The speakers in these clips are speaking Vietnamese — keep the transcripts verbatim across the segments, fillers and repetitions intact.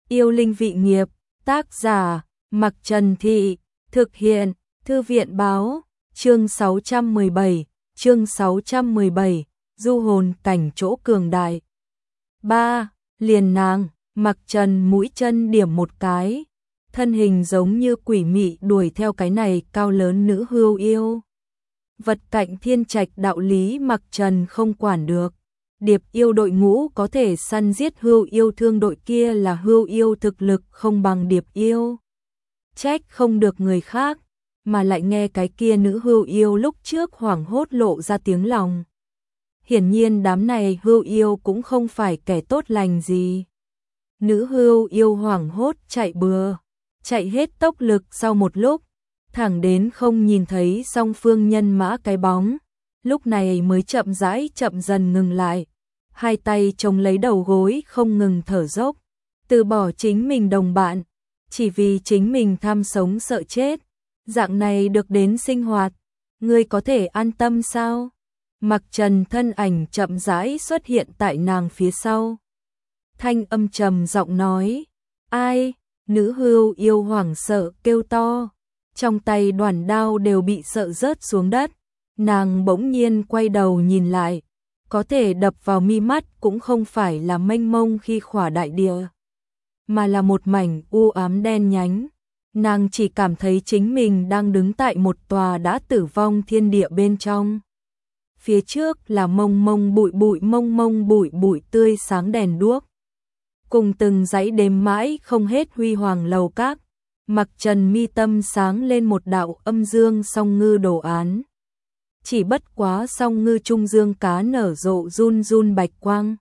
Yêu linh vị nghiệp, tác giả, Mặc Trần Thị, thực hiện, Thư viện báo, chương sáu trăm mười bảy, chương sáu trăm mười bảy, du hồn cảnh chỗ cường đại. ba. Liền nàng, Mặc Trần mũi chân điểm một cái, thân hình giống như quỷ mị đuổi theo cái này cao lớn nữ hưu yêu. Vật cạnh thiên trạch đạo lý Mặc Trần không quản được. Điệp yêu đội ngũ có thể săn giết hưu yêu thương đội kia là hưu yêu thực lực không bằng điệp yêu. Trách không được người khác, mà lại nghe cái kia nữ hưu yêu lúc trước hoảng hốt lộ ra tiếng lòng. Hiển nhiên đám này hưu yêu cũng không phải kẻ tốt lành gì. Nữ hưu yêu hoảng hốt chạy bừa, chạy hết tốc lực sau một lúc, thẳng đến không nhìn thấy song phương nhân mã cái bóng, lúc này mới chậm rãi chậm dần ngừng lại, hai tay chống lấy đầu gối không ngừng thở dốc, từ bỏ chính mình đồng bạn, chỉ vì chính mình tham sống sợ chết, dạng này được đến sinh hoạt, ngươi có thể an tâm sao? Mặc Trần thân ảnh chậm rãi xuất hiện tại nàng phía sau. Thanh âm trầm giọng nói, ai? Nữ hưu yêu hoảng sợ kêu to, trong tay đoản đao đều bị sợ rớt xuống đất, nàng bỗng nhiên quay đầu nhìn lại, có thể đập vào mi mắt cũng không phải là mênh mông khi khỏa đại địa, mà là một mảnh u ám đen nhánh. Nàng chỉ cảm thấy chính mình đang đứng tại một tòa đã tử vong thiên địa bên trong. Phía trước là mông mông bụi bụi mông mông bụi bụi tươi sáng đèn đuốc, cùng từng dãy đêm mãi không hết huy hoàng lầu các. Mặc Trần mi tâm sáng lên một đạo âm dương song ngư đồ án. Chỉ bất quá song ngư trung dương cá nở rộ run run bạch quang.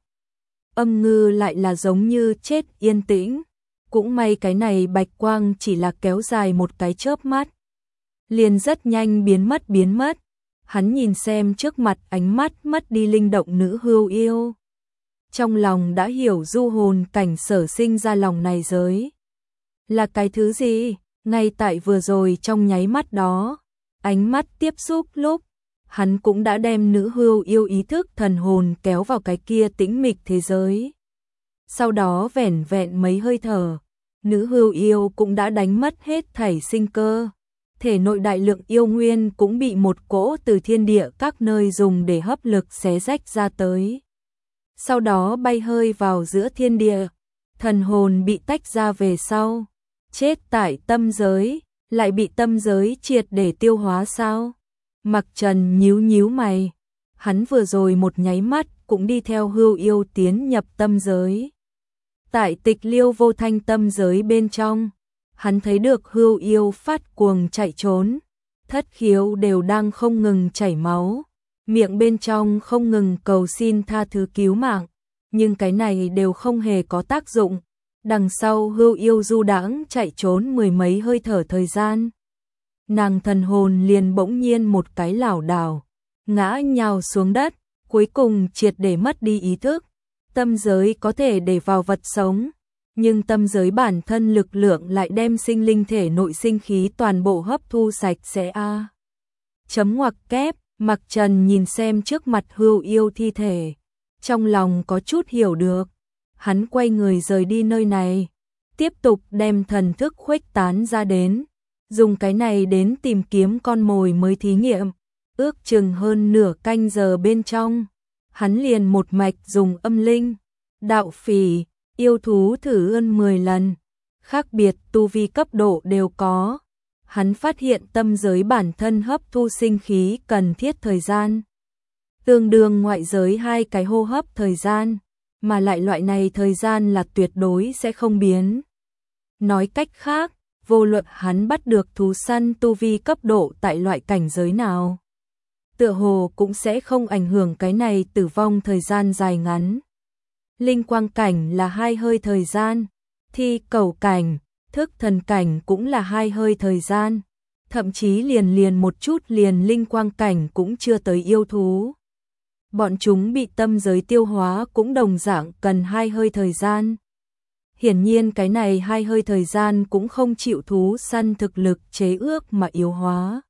Âm ngư lại là giống như chết yên tĩnh. Cũng may cái này bạch quang chỉ là kéo dài một cái chớp mắt, liền rất nhanh biến mất biến mất. Hắn nhìn xem trước mặt ánh mắt mất đi linh động nữ hưu yêu, trong lòng đã hiểu du hồn cảnh sở sinh ra lòng này giới là cái thứ gì. Ngay tại vừa rồi trong nháy mắt đó, ánh mắt tiếp xúc lúc, hắn cũng đã đem nữ hưu yêu ý thức thần hồn kéo vào cái kia tĩnh mịch thế giới. Sau đó vẻn vẹn mấy hơi thở, nữ hưu yêu cũng đã đánh mất hết thảy sinh cơ. Thể nội đại lượng yêu nguyên cũng bị một cỗ từ thiên địa các nơi dùng để hấp lực xé rách ra tới. Sau đó bay hơi vào giữa thiên địa, thần hồn bị tách ra về sau. Chết tại tâm giới, lại bị tâm giới triệt để tiêu hóa sao? Mặc Trần nhíu nhíu mày, hắn vừa rồi một nháy mắt cũng đi theo hưu yêu tiến nhập tâm giới. Tại Tịch Liêu Vô Thanh tâm giới bên trong, hắn thấy được hưu yêu phát cuồng chạy trốn, thất khiếu đều đang không ngừng chảy máu, miệng bên trong không ngừng cầu xin tha thứ cứu mạng, nhưng cái này đều không hề có tác dụng. Đằng sau hưu yêu du đãng chạy trốn mười mấy hơi thở thời gian, nàng thần hồn liền bỗng nhiên một cái lảo đảo, ngã nhào xuống đất, cuối cùng triệt để mất đi ý thức. Tâm giới có thể để vào vật sống, nhưng tâm giới bản thân lực lượng lại đem sinh linh thể nội sinh khí toàn bộ hấp thu sạch sẽ a. Chấm ngoặc kép, Mặc Trần nhìn xem trước mặt hưu yêu thi thể, trong lòng có chút hiểu được. Hắn quay người rời đi nơi này, tiếp tục đem thần thức khuếch tán ra đến, dùng cái này đến tìm kiếm con mồi mới thí nghiệm. Ước chừng hơn nửa canh giờ bên trong, hắn liền một mạch dùng âm linh, đạo phỉ, yêu thú thử ươn mười lần, khác biệt tu vi cấp độ đều có. Hắn phát hiện tâm giới bản thân hấp thu sinh khí cần thiết thời gian, tương đương ngoại giới hai cái hô hấp thời gian, mà lại loại này thời gian là tuyệt đối sẽ không biến. Nói cách khác, vô luận hắn bắt được thú săn tu vi cấp độ tại loại cảnh giới nào, tựa hồ cũng sẽ không ảnh hưởng cái này tử vong thời gian dài ngắn. Linh quang cảnh là hai hơi thời gian, thi cẩu cảnh, thức thần cảnh cũng là hai hơi thời gian, thậm chí liền liền một chút liền linh quang cảnh cũng chưa tới yêu thú. Bọn chúng bị tâm giới tiêu hóa cũng đồng dạng cần hai hơi thời gian. Hiển nhiên cái này hai hơi thời gian cũng không chịu thú săn thực lực chế ước mà yếu hóa.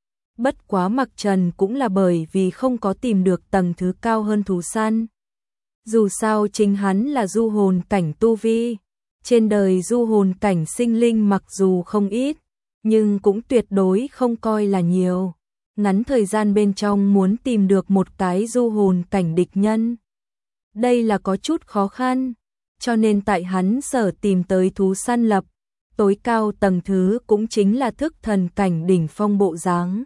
Bất quá Mặc Trần cũng là bởi vì không có tìm được tầng thứ cao hơn thú săn. Dù sao chính hắn là du hồn cảnh tu vi, Trên đời du hồn cảnh sinh linh mặc dù không ít, nhưng cũng tuyệt đối không coi là nhiều. Ngắn thời gian bên trong muốn tìm được một cái du hồn cảnh địch nhân, đây là có chút khó khăn, cho nên tại hắn sở tìm tới thú săn lập, tối cao tầng thứ cũng chính là thức thần cảnh đỉnh phong bộ dáng.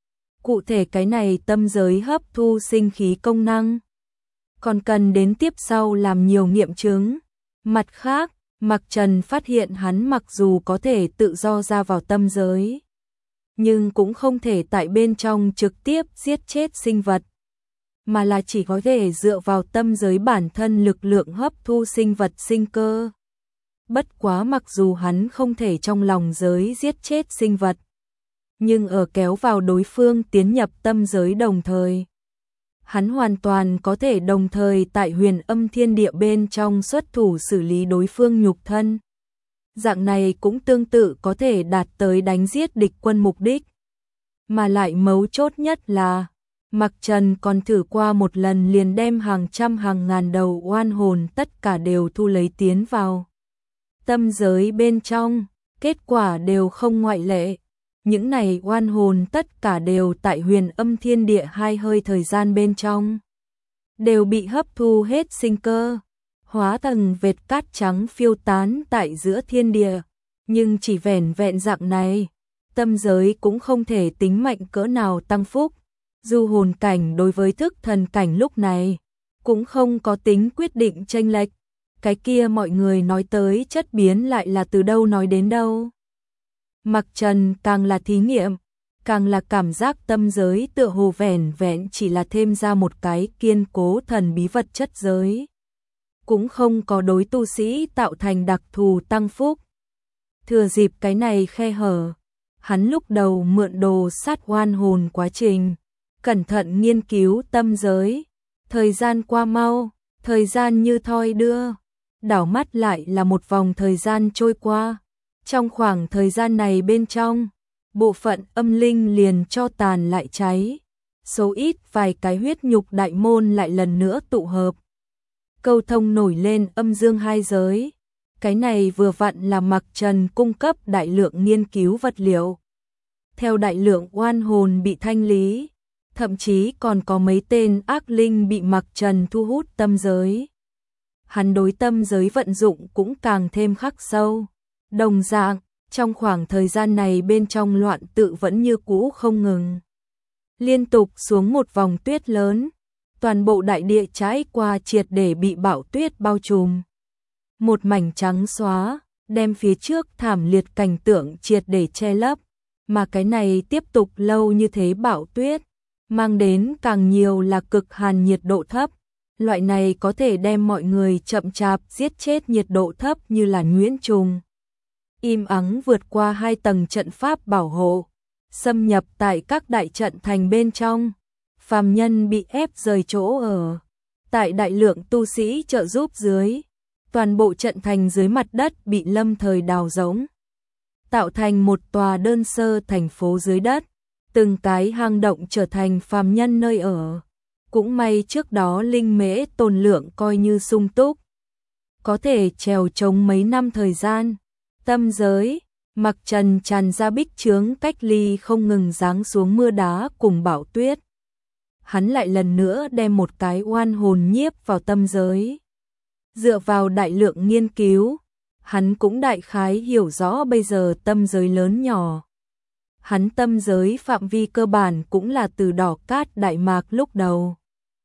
Cụ thể cái này tâm giới hấp thu sinh khí công năng, còn cần đến tiếp sau làm nhiều nghiệm chứng. Mặt khác, Mạc Trần phát hiện hắn mặc dù có thể tự do ra vào tâm giới, nhưng cũng không thể tại bên trong trực tiếp giết chết sinh vật, mà là chỉ có thể dựa vào tâm giới bản thân lực lượng hấp thu sinh vật sinh cơ. Bất quá mặc dù hắn không thể trong lòng giới giết chết sinh vật, nhưng ở kéo vào đối phương tiến nhập tâm giới đồng thời, hắn hoàn toàn có thể đồng thời tại huyền âm thiên địa bên trong xuất thủ xử lý đối phương nhục thân. Dạng này cũng tương tự có thể đạt tới đánh giết địch quân mục đích. Mà lại mấu chốt nhất là, Mạc Trần còn thử qua một lần liền đem hàng trăm hàng ngàn đầu oan hồn tất cả đều thu lấy tiến vào tâm giới bên trong, kết quả đều không ngoại lệ. Những này oan hồn tất cả đều tại huyền âm thiên địa hai hơi thời gian bên trong, đều bị hấp thu hết sinh cơ, hóa thành vệt cát trắng phiêu tán tại giữa thiên địa. Nhưng chỉ vẻn vẹn dạng này, tâm giới cũng không thể tính mạnh cỡ nào tăng phúc. Du hồn cảnh đối với thức thần cảnh lúc này cũng không có tính quyết định chênh lệch. Cái kia mọi người nói tới chất biến lại là từ đâu nói đến đâu. Mạc Trần càng là thí nghiệm, càng là cảm giác tâm giới tựa hồ vẻn vẹn chỉ là thêm ra một cái kiên cố thần bí vật chất giới, cũng không có đối tu sĩ tạo thành đặc thù tăng phúc. Thừa dịp cái này khe hở, hắn lúc đầu mượn đồ sát oan hồn quá trình, cẩn thận nghiên cứu tâm giới. Thời gian qua mau, thời gian như thoi đưa, đảo mắt lại là một vòng thời gian trôi qua. Trong khoảng thời gian này bên trong, bộ phận âm linh liền cho tàn lại cháy, số ít vài cái huyết nhục đại môn lại lần nữa tụ hợp, câu thông nổi lên âm dương hai giới. Cái này vừa vặn là Mạc Trần cung cấp đại lượng nghiên cứu vật liệu. Theo đại lượng oan hồn bị thanh lý, thậm chí còn có mấy tên ác linh bị Mạc Trần thu hút tâm giới, hắn đối tâm giới vận dụng cũng càng thêm khắc sâu. Đồng dạng, trong khoảng thời gian này bên trong loạn tự vẫn như cũ không ngừng. Liên tục xuống một vòng tuyết lớn, toàn bộ đại địa trải qua triệt để bị bão tuyết bao trùm. Một mảnh trắng xóa, đem phía trước thảm liệt cảnh tượng triệt để che lấp, mà cái này tiếp tục lâu như thế bão tuyết, mang đến càng nhiều là cực hàn nhiệt độ thấp. Loại này có thể đem mọi người chậm chạp giết chết nhiệt độ thấp như là nhuyễn trùng. Im ắng vượt qua hai tầng trận pháp bảo hộ, xâm nhập tại các đại trận thành bên trong. Phàm nhân bị ép rời chỗ ở. Tại đại lượng tu sĩ trợ giúp dưới, toàn bộ trận thành dưới mặt đất bị lâm thời đào rỗng, tạo thành một tòa đơn sơ thành phố dưới đất. Từng cái hang động trở thành phàm nhân nơi ở. Cũng may trước đó linh mễ tồn lượng coi như sung túc, có thể trèo trống mấy năm thời gian. Tâm giới, Mạc Trần tràn ra bích chướng cách ly không ngừng giáng xuống mưa đá cùng bão tuyết. Hắn lại lần nữa đem một cái oan hồn nhiếp vào tâm giới. Dựa vào đại lượng nghiên cứu, hắn cũng đại khái hiểu rõ bây giờ tâm giới lớn nhỏ. Hắn tâm giới phạm vi cơ bản cũng là từ Đỏ Cát Đại Mạc lúc đầu,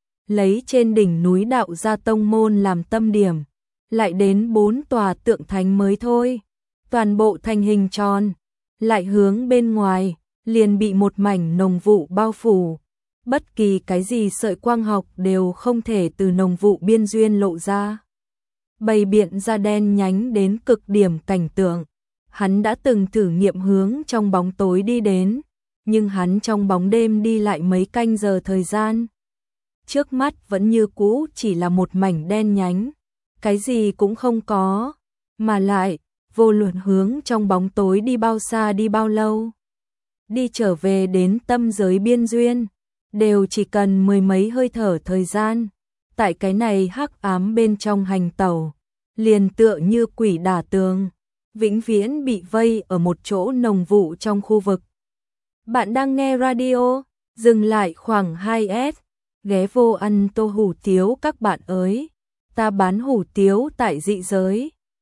lấy trên đỉnh núi Đạo Gia Tông Môn làm tâm điểm, lại đến bốn tòa tượng thánh mới thôi. Toàn bộ thành hình tròn, lại hướng bên ngoài, liền bị một mảnh nồng vụ bao phủ. Bất kỳ cái gì sợi quang học đều không thể từ nồng vụ biên duyên lộ ra. Bày biện ra đen nhánh đến cực điểm cảnh tượng. Hắn đã từng thử nghiệm hướng trong bóng tối đi đến, nhưng hắn trong bóng đêm đi lại mấy canh giờ thời gian. Trước mắt vẫn như cũ chỉ là một mảnh đen nhánh, cái gì cũng không có, mà lại vô luận hướng trong bóng tối đi bao xa đi bao lâu, đi trở về đến tâm giới biên duyên, đều chỉ cần mười mấy hơi thở thời gian. Tại cái này hắc ám bên trong hành tẩu, liền tựa như quỷ đả tường, vĩnh viễn bị vây ở một chỗ nồng vụ trong khu vực. Bạn đang nghe radio, dừng lại khoảng hai s, ghé vô ăn tô hủ tiếu các bạn ơi. Ta bán hủ tiếu tại dị giới,